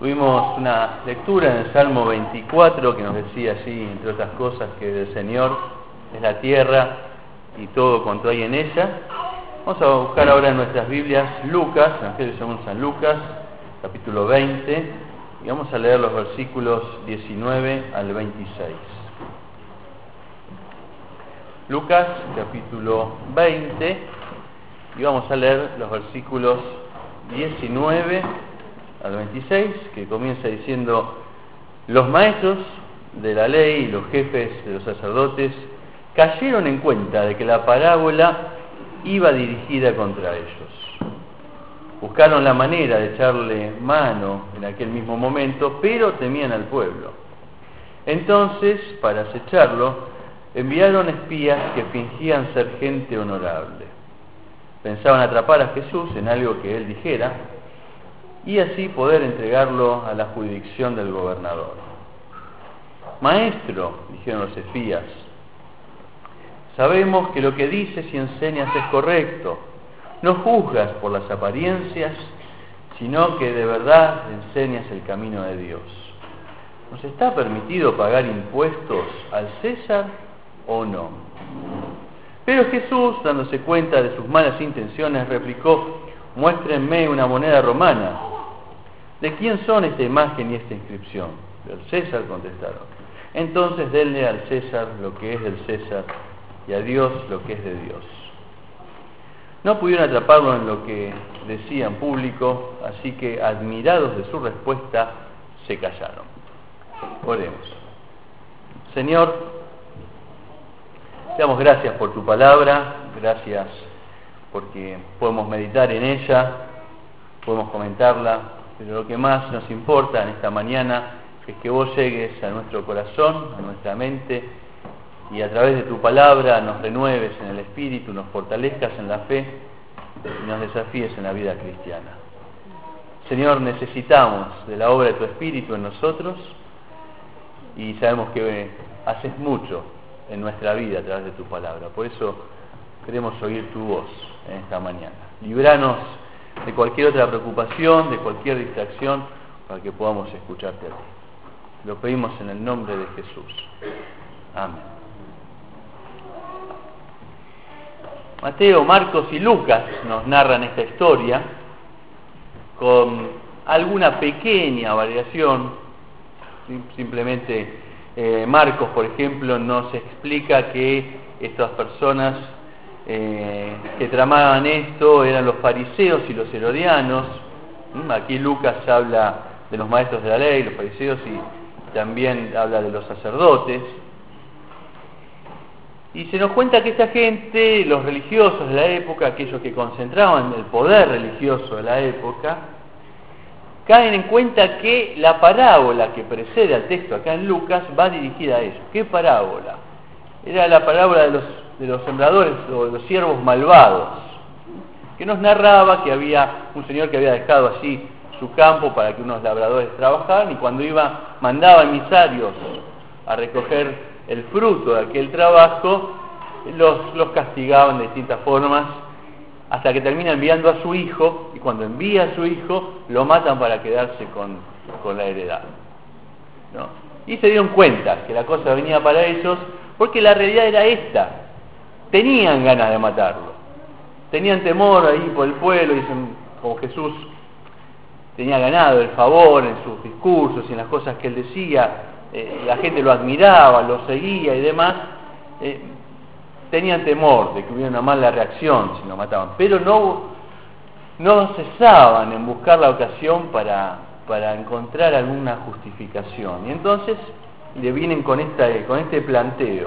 Tuvimos una lectura en el Salmo 24 que nos decía así, entre otras cosas, que del Señor es la tierra y todo cuanto hay en ella. Vamos a buscar ahora en nuestras Biblias Lucas, Evangelio según San Lucas, capítulo 20, y vamos a leer los versículos 19 al 26. Lucas, capítulo 20, y vamos a leer los versículos 19 al 26, que comienza diciendo: los maestros de la ley y los jefes de los sacerdotes cayeron en cuenta de que la parábola iba dirigida contra ellos. Buscaron la manera de echarle mano en aquel mismo momento, pero temían al pueblo. Entonces, para acecharlo, enviaron espías que fingían ser gente honorable. Pensaban atrapar a Jesús en algo que él dijera, y así poder entregarlo a la jurisdicción del gobernador. Maestro, dijeron los espías, sabemos que lo que dices y enseñas es correcto. No juzgas por las apariencias, sino que de verdad enseñas el camino de Dios. ¿Nos está permitido pagar impuestos al César o no? Pero Jesús, dándose cuenta de sus malas intenciones, replicó: muéstrenme una moneda romana. ¿De quién son esta imagen y esta inscripción? Del César, contestaron. Entonces denle al César lo que es del César y a Dios lo que es de Dios. No pudieron atraparlo en lo que decía en público, así que, admirados de su respuesta, se callaron. Oremos. Señor, te damos gracias por tu palabra, gracias porque podemos meditar en ella, podemos comentarla, pero lo que más nos importa en esta mañana es que vos llegues a nuestro corazón, a nuestra mente, y a través de tu palabra nos renueves en el espíritu, nos fortalezcas en la fe y nos desafíes en la vida cristiana. Señor, necesitamos de la obra de tu espíritu en nosotros y sabemos que haces mucho en nuestra vida a través de tu palabra. Por eso queremos oír tu voz en esta mañana. Líbranos de cualquier otra preocupación, de cualquier distracción, para que podamos escucharte a ti. Lo pedimos en el nombre de Jesús. Amén. Mateo, Marcos y Lucas nos narran esta historia con alguna pequeña variación. Simplemente Marcos, por ejemplo, nos explica que estas personas que tramaban esto eran los fariseos y los herodianos. Aquí Lucas habla de los maestros de la ley, los fariseos, y también habla de los sacerdotes. Y se nos cuenta que esta gente, los religiosos de la época, aquellos que concentraban el poder religioso de la época, caen en cuenta que la parábola que precede al texto acá en Lucas va dirigida a ellos. ¿Qué parábola? Era la parábola de los sembradores o de los siervos malvados, que nos narraba que había un señor que había dejado allí su campo para que unos labradores trabajaran, y cuando mandaba emisarios a recoger el fruto de aquel trabajo, los castigaban de distintas formas, hasta que termina enviando a su hijo, y cuando envía a su hijo, lo matan para quedarse con la heredad, ¿no? Y se dieron cuenta que la cosa venía para ellos, porque la realidad era esta: tenían ganas de matarlo, tenían temor ahí por el pueblo, y como Jesús tenía ganado el favor en sus discursos y en las cosas que él decía, la gente lo admiraba, lo seguía y demás, tenían temor de que hubiera una mala reacción si lo mataban, pero no cesaban en buscar la ocasión para encontrar alguna justificación, y entonces le vienen con este planteo.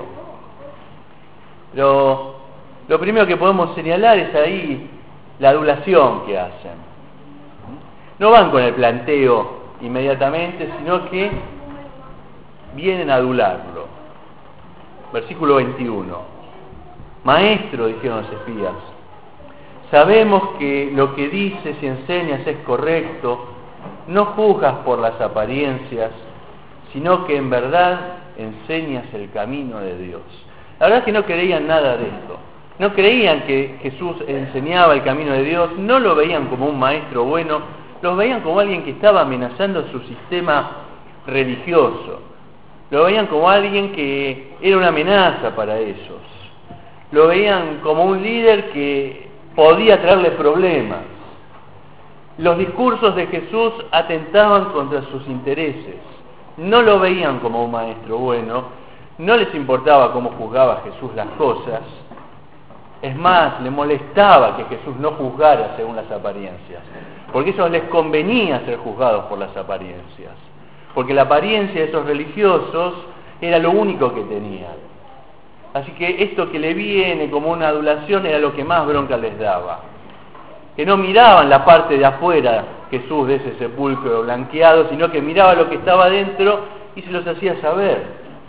Pero lo primero que podemos señalar es ahí la adulación que hacen. No van con el planteo inmediatamente, sino que vienen a adularlo. Versículo 21. Maestro, dijeron los espías, sabemos que lo que dices y enseñas es correcto. No juzgas por las apariencias, sino que en verdad enseñas el camino de Dios. La verdad es que no creían nada de esto. No creían que Jesús enseñaba el camino de Dios, no lo veían como un maestro bueno, Los veían como alguien que estaba amenazando su sistema religioso. Lo veían como alguien que era una amenaza para ellos. Lo veían como un líder que podía traerle problemas. Los discursos de Jesús atentaban contra sus intereses. No lo veían como un maestro bueno, no les importaba cómo juzgaba Jesús las cosas. Es más, le molestaba que Jesús no juzgara según las apariencias, porque a ellos les convenía ser juzgados por las apariencias, porque la apariencia de esos religiosos era lo único que tenían. Así que esto que le viene como una adulación era lo que más bronca les daba. Que no miraban la parte de afuera, Jesús, de ese sepulcro blanqueado, sino que miraba lo que estaba dentro y se los hacía saber.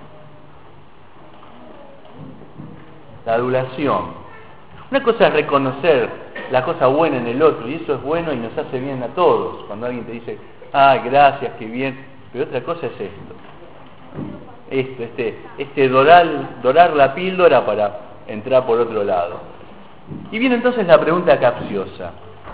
La adulación. Una cosa es reconocer la cosa buena en el otro, y eso es bueno y nos hace bien a todos. Cuando alguien te dice, gracias, qué bien. Pero otra cosa es esto. Dorar la píldora para entrar por otro lado. Y viene entonces la pregunta capciosa.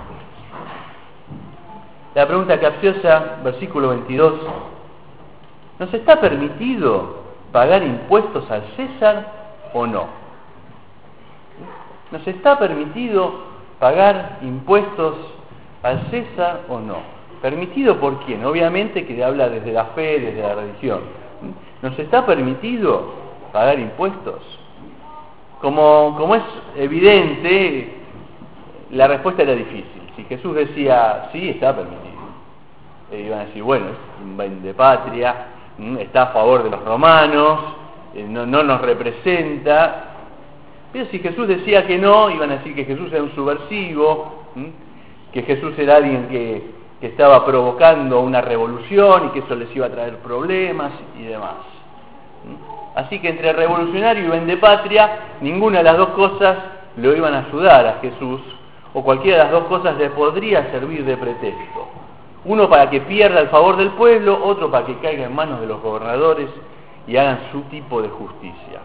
La pregunta capciosa, versículo 22. ¿Nos está permitido pagar impuestos al César o no? ¿Nos está permitido pagar impuestos al César o no? ¿Permitido por quién? Obviamente que habla desde la fe, desde la religión. ¿Nos está permitido pagar impuestos? Como es evidente, la respuesta era difícil. Si Jesús decía sí, está permitido, iban a decir, bueno, es un vendepatria, está a favor de los romanos, no nos representa. Pero si Jesús decía que no, iban a decir que Jesús era un subversivo, que Jesús era alguien que estaba provocando una revolución y que eso les iba a traer problemas y demás. Así que entre revolucionario y vendepatria, ninguna de las dos cosas lo iban a ayudar a Jesús, o cualquiera de las dos cosas le podría servir de pretexto. Uno para que pierda el favor del pueblo, otro para que caiga en manos de los gobernadores y hagan su tipo de justicia.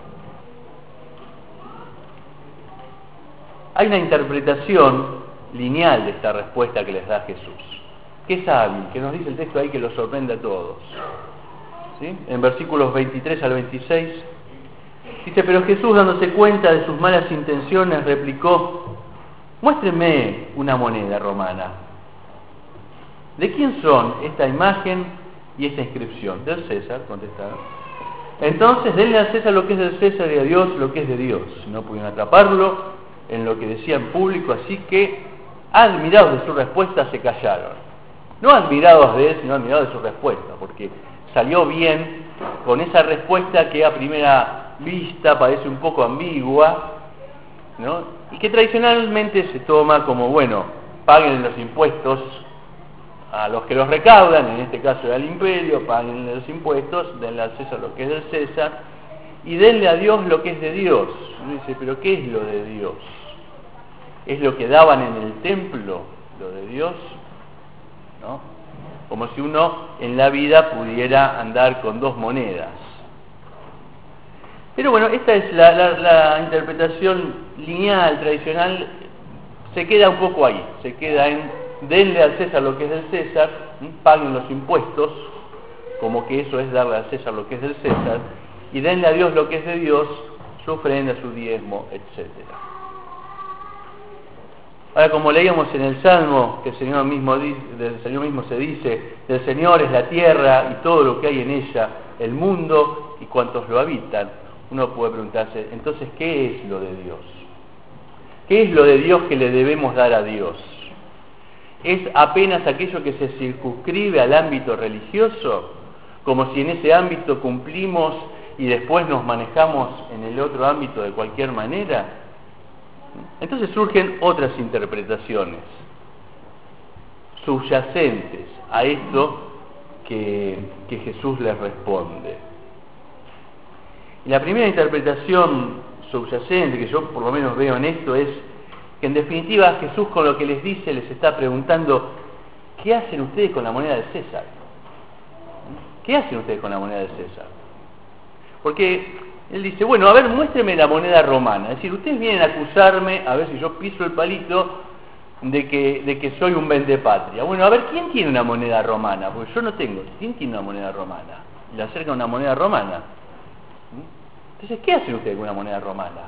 Hay una interpretación lineal de esta respuesta que les da Jesús, que es hábil, que nos dice el texto ahí que los sorprende a todos. ¿Sí? En versículos 23 al 26, dice, pero Jesús, dándose cuenta de sus malas intenciones, replicó, muéstrenme una moneda romana. ¿De quién son esta imagen y esta inscripción? Del César, contestaron. Entonces, denle al César lo que es del César y a Dios lo que es de Dios. No pudieron atraparlo en lo que decía en público, así que, admirados de su respuesta, se callaron. No admirados de él, sino admirados de su respuesta, porque salió bien con esa respuesta que a primera vista parece un poco ambigua, ¿no? Y que tradicionalmente se toma como, bueno, paguen los impuestos a los que los recaudan, en este caso al imperio, paguen los impuestos, denle al César lo que es del César, y denle a Dios lo que es de Dios. Uno dice, ¿pero qué es lo de Dios? ¿Es lo que daban en el templo, lo de Dios? ¿No? Como si uno en la vida pudiera andar con dos monedas. Pero bueno, esta es la interpretación lineal, tradicional, se queda un poco ahí, se queda en denle al César lo que es del César, paguen los impuestos, como que eso es darle al César lo que es del César, y denle a Dios lo que es de Dios, su ofrenda, su diezmo, etc. Ahora, como leíamos en el Salmo, que del Señor mismo se dice, del Señor es la tierra y todo lo que hay en ella, el mundo y cuantos lo habitan, uno puede preguntarse, entonces, ¿qué es lo de Dios? ¿Qué es lo de Dios que le debemos dar a Dios? ¿Es apenas aquello que se circunscribe al ámbito religioso? Como si en ese ámbito cumplimos y después nos manejamos en el otro ámbito de cualquier manera. Entonces surgen otras interpretaciones subyacentes a esto que Jesús les responde. Y la primera interpretación subyacente que yo por lo menos veo en esto es que en definitiva Jesús con lo que les dice les está preguntando, ¿qué hacen ustedes con la moneda de César? ¿Qué hacen ustedes con la moneda de César? Porque él dice, bueno, a ver, muéstreme la moneda romana. Es decir, ustedes vienen a acusarme, a ver si yo piso el palito, de que soy un vendepatria. Bueno, a ver, ¿quién tiene una moneda romana? Porque yo no tengo. ¿Quién tiene una moneda romana? Le acerca una moneda romana. Entonces, ¿qué hacen ustedes con una moneda romana?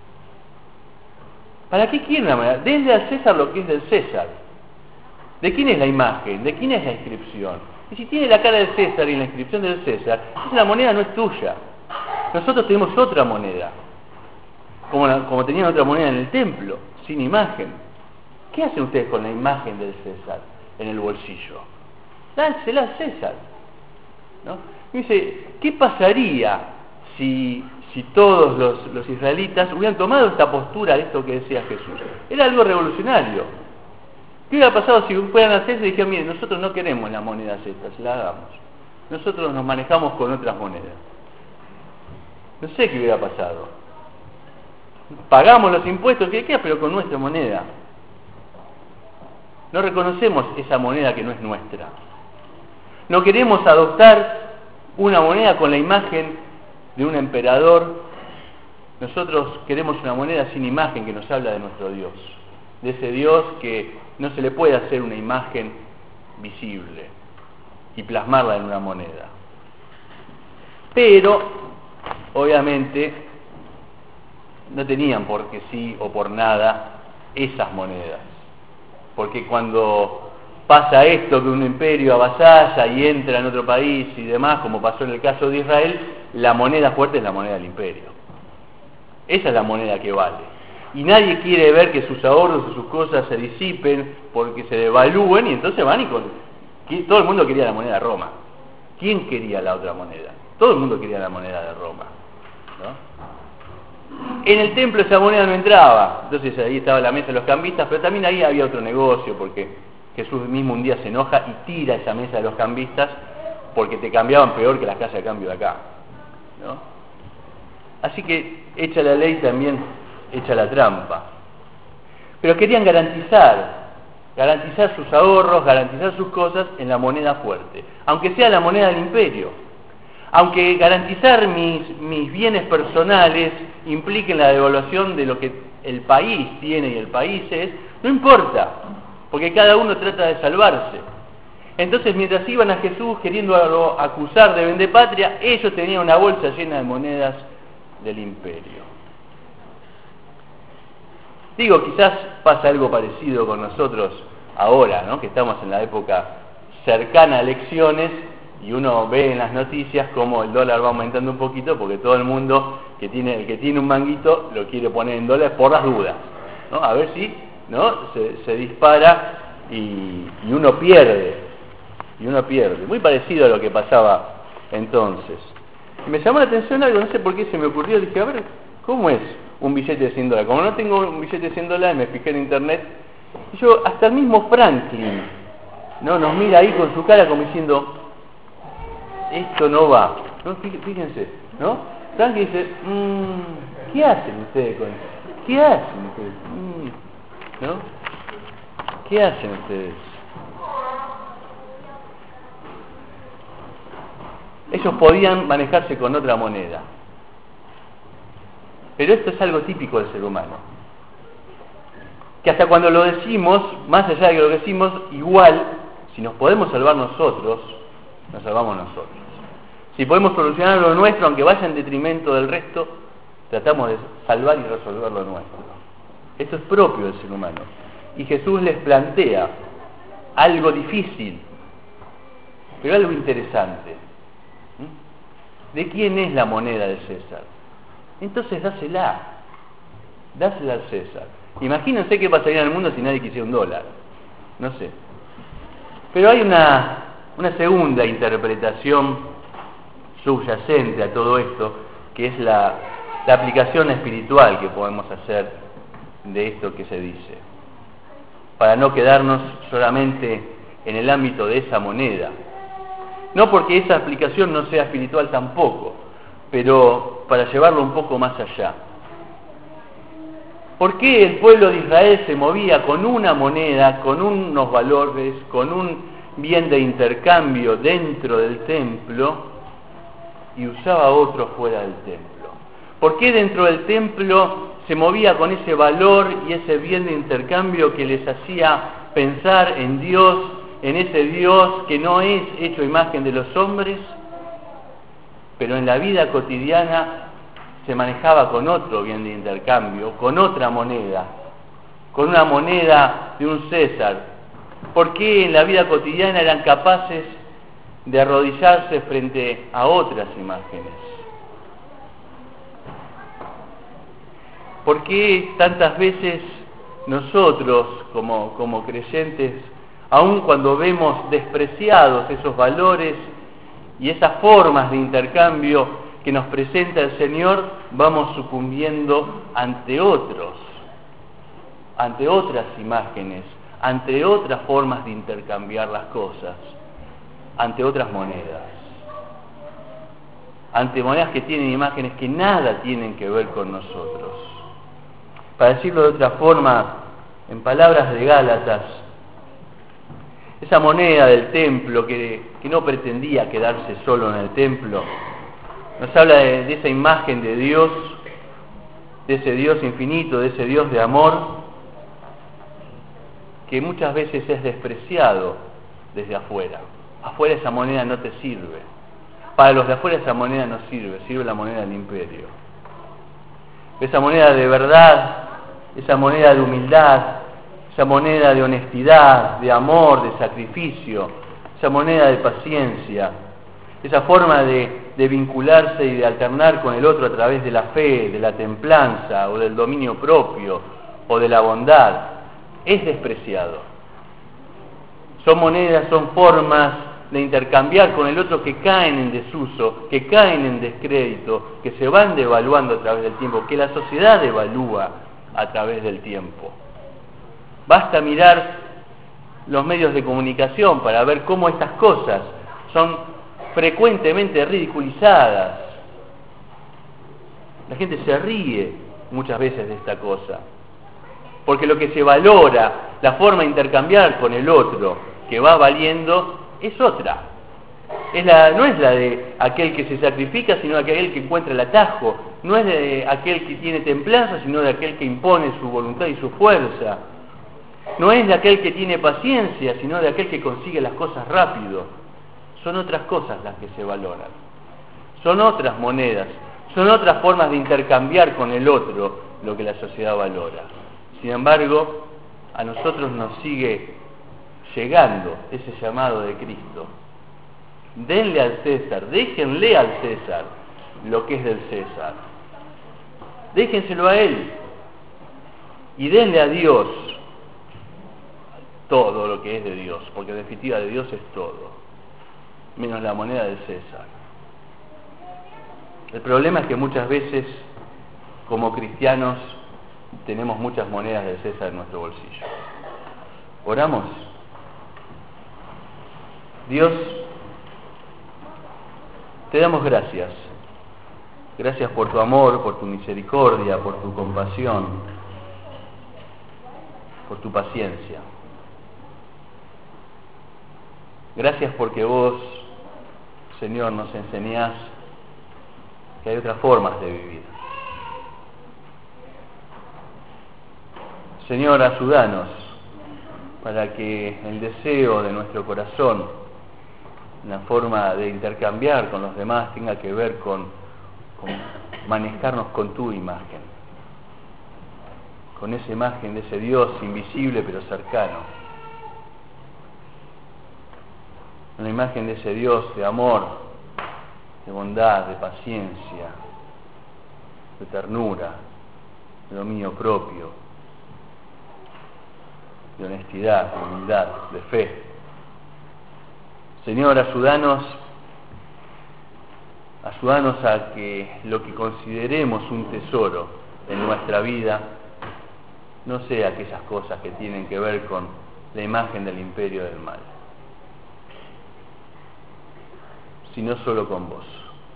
¿Para qué quieren una moneda? Denle al César lo que es del César. ¿De quién es la imagen? ¿De quién es la inscripción? Y si tiene la cara del César y la inscripción del César, entonces la moneda no es tuya. Nosotros tenemos otra moneda, como tenían otra moneda en el templo, sin imagen. ¿Qué hacen ustedes con la imagen del César en el bolsillo? Dánsela al César, ¿no? Y dice, ¿qué pasaría si todos los israelitas hubieran tomado esta postura de esto que decía Jesús? Era algo revolucionario. ¿Qué hubiera pasado si fueran a César y dijeran, mire, nosotros no queremos la moneda esta, la hagamos? Nosotros nos manejamos con otras monedas. No sé qué hubiera pasado. Pagamos los impuestos que queda, pero con nuestra moneda. No reconocemos esa moneda que no es nuestra. No queremos adoptar una moneda con la imagen de un emperador. Nosotros queremos una moneda sin imagen que nos habla de nuestro Dios. De ese Dios que no se le puede hacer una imagen visible y plasmarla en una moneda. Pero, obviamente, no tenían por qué sí o por nada esas monedas. Porque cuando pasa esto, que un imperio avasalla y entra en otro país y demás, como pasó en el caso de Israel, la moneda fuerte es la moneda del imperio. Esa es la moneda que vale. Y nadie quiere ver que sus ahorros o sus cosas se disipen porque se devalúen, y entonces van todo el mundo quería la moneda de Roma. ¿Quién quería la otra moneda? Todo el mundo quería la moneda de Roma, ¿no? En el templo esa moneda no entraba, entonces ahí estaba la mesa de los cambistas, pero también ahí había otro negocio, porque Jesús mismo un día se enoja y tira esa mesa de los cambistas porque te cambiaban peor que las casas de cambio de acá, ¿no? Así que hecha la ley también hecha la trampa. Pero querían garantizar sus ahorros, garantizar sus cosas en la moneda fuerte, aunque sea la moneda del imperio. Aunque garantizar mis bienes personales implique la devaluación de lo que el país tiene y el país es, no importa, porque cada uno trata de salvarse. Entonces, mientras iban a Jesús queriendo acusar de vendepatria, ellos tenían una bolsa llena de monedas del imperio. Digo, quizás pasa algo parecido con nosotros ahora, ¿no? Que estamos en la época cercana a elecciones y uno ve en las noticias cómo el dólar va aumentando un poquito porque todo el mundo el que tiene un manguito lo quiere poner en dólares por las dudas, ¿no? A ver si, ¿no? se dispara y uno pierde. Muy parecido a lo que pasaba entonces. Y me llamó la atención algo, no sé por qué se me ocurrió, dije, a ver, ¿cómo es un billete de 100 dólares? Como no tengo un billete de 100 dólares, me fijé en internet, y yo, hasta el mismo Franklin, ¿no? Nos mira ahí con su cara como diciendo, esto no va, ¿no? Fíjense, ¿no? Franklin dice, ¿qué hacen ustedes con eso? ¿Qué hacen ustedes? ¿No? ¿Qué hacen ustedes? Ellos podían manejarse con otra moneda. Pero esto es algo típico del ser humano. Que hasta cuando lo decimos, más allá de que lo decimos, igual, si nos podemos salvar nosotros, nos salvamos nosotros. Si podemos solucionar lo nuestro, aunque vaya en detrimento del resto, tratamos de salvar y resolver lo nuestro. Esto es propio del ser humano. Y Jesús les plantea algo difícil, pero algo interesante. ¿De quién es la moneda de César? Entonces dásela al César. Imagínense qué pasaría en el mundo si nadie quisiera un dólar. No sé. Pero hay una segunda interpretación subyacente a todo esto, que es la aplicación espiritual que podemos hacer de esto que se dice. Para no quedarnos solamente en el ámbito de esa moneda. No porque esa aplicación no sea espiritual tampoco, pero para llevarlo un poco más allá. ¿Por qué el pueblo de Israel se movía con una moneda, con unos valores, con un bien de intercambio dentro del templo y usaba otro fuera del templo? ¿Por qué dentro del templo se movía con ese valor y ese bien de intercambio que les hacía pensar en Dios, en ese Dios que no es hecho a imagen de los hombres, pero en la vida cotidiana se manejaba con otro bien de intercambio, con otra moneda, con una moneda de un César. ¿Por qué en la vida cotidiana eran capaces de arrodillarse frente a otras imágenes? ¿Por qué tantas veces nosotros, como creyentes, aun cuando vemos despreciados esos valores y esas formas de intercambio que nos presenta el Señor, vamos sucumbiendo ante otros, ante otras imágenes, ante otras formas de intercambiar las cosas, ante otras monedas, ante monedas que tienen imágenes que nada tienen que ver con nosotros? Para decirlo de otra forma, en palabras de Gálatas, esa moneda del templo que no pretendía quedarse solo en el templo, nos habla de esa imagen de Dios, de ese Dios infinito, de ese Dios de amor, que muchas veces es despreciado desde afuera. Afuera esa moneda no te sirve. Para los de afuera esa moneda no sirve, sirve la moneda del imperio. Esa moneda de verdad, esa moneda de humildad, esa moneda de honestidad, de amor, de sacrificio, esa moneda de paciencia, esa forma de vincularse y de alternar con el otro a través de la fe, de la templanza o del dominio propio o de la bondad, es despreciado. Son monedas, son formas de intercambiar con el otro que caen en desuso, que caen en descrédito, que se van devaluando a través del tiempo, que la sociedad devalúa a través del tiempo. Basta mirar los medios de comunicación para ver cómo estas cosas son frecuentemente ridiculizadas. La gente se ríe muchas veces de esta cosa, porque lo que se valora, la forma de intercambiar con el otro, que va valiendo, es otra. No es la de aquel que se sacrifica, sino de aquel que encuentra el atajo. No es de aquel que tiene templanza, sino de aquel que impone su voluntad y su fuerza. No es de aquel que tiene paciencia, sino de aquel que consigue las cosas rápido. Son otras cosas las que se valoran. Son otras monedas, son otras formas de intercambiar con el otro lo que la sociedad valora. Sin embargo, a nosotros nos sigue llegando ese llamado de Cristo. Denle al César, déjenle al César lo que es del César. Déjenselo a él y denle a Dios todo lo que es de Dios, porque en definitiva de Dios es todo, menos la moneda del César. El problema es que muchas veces, como cristianos, tenemos muchas monedas del César en nuestro bolsillo. ¿Oramos? Dios, te damos gracias. Gracias por tu amor, por tu misericordia, por tu compasión, por tu paciencia. Gracias porque vos, Señor, nos enseñás que hay otras formas de vivir. Señor, ayúdanos para que el deseo de nuestro corazón, la forma de intercambiar con los demás, tenga que ver con manejarnos con tu imagen, con esa imagen de ese Dios invisible pero cercano, una imagen de ese Dios de amor, de bondad, de paciencia, de ternura, de dominio propio, de honestidad, de humildad, de fe. Señor, ayúdanos a que lo que consideremos un tesoro en nuestra vida no sea aquellas cosas que tienen que ver con la imagen del imperio del mal, sino solo con vos.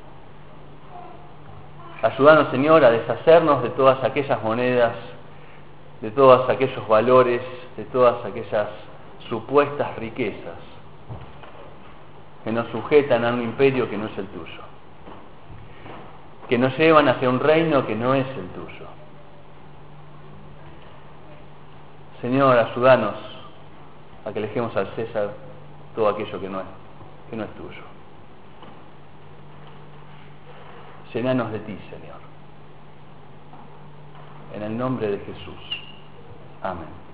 Ayúdanos, Señor, a deshacernos de todas aquellas monedas, de todos aquellos valores, de todas aquellas supuestas riquezas que nos sujetan a un imperio que no es el tuyo, que nos llevan hacia un reino que no es el tuyo. Señor, ayúdanos a que le dejemos al César todo aquello que no es tuyo. Llenanos de ti, Señor. En el nombre de Jesús. Amén.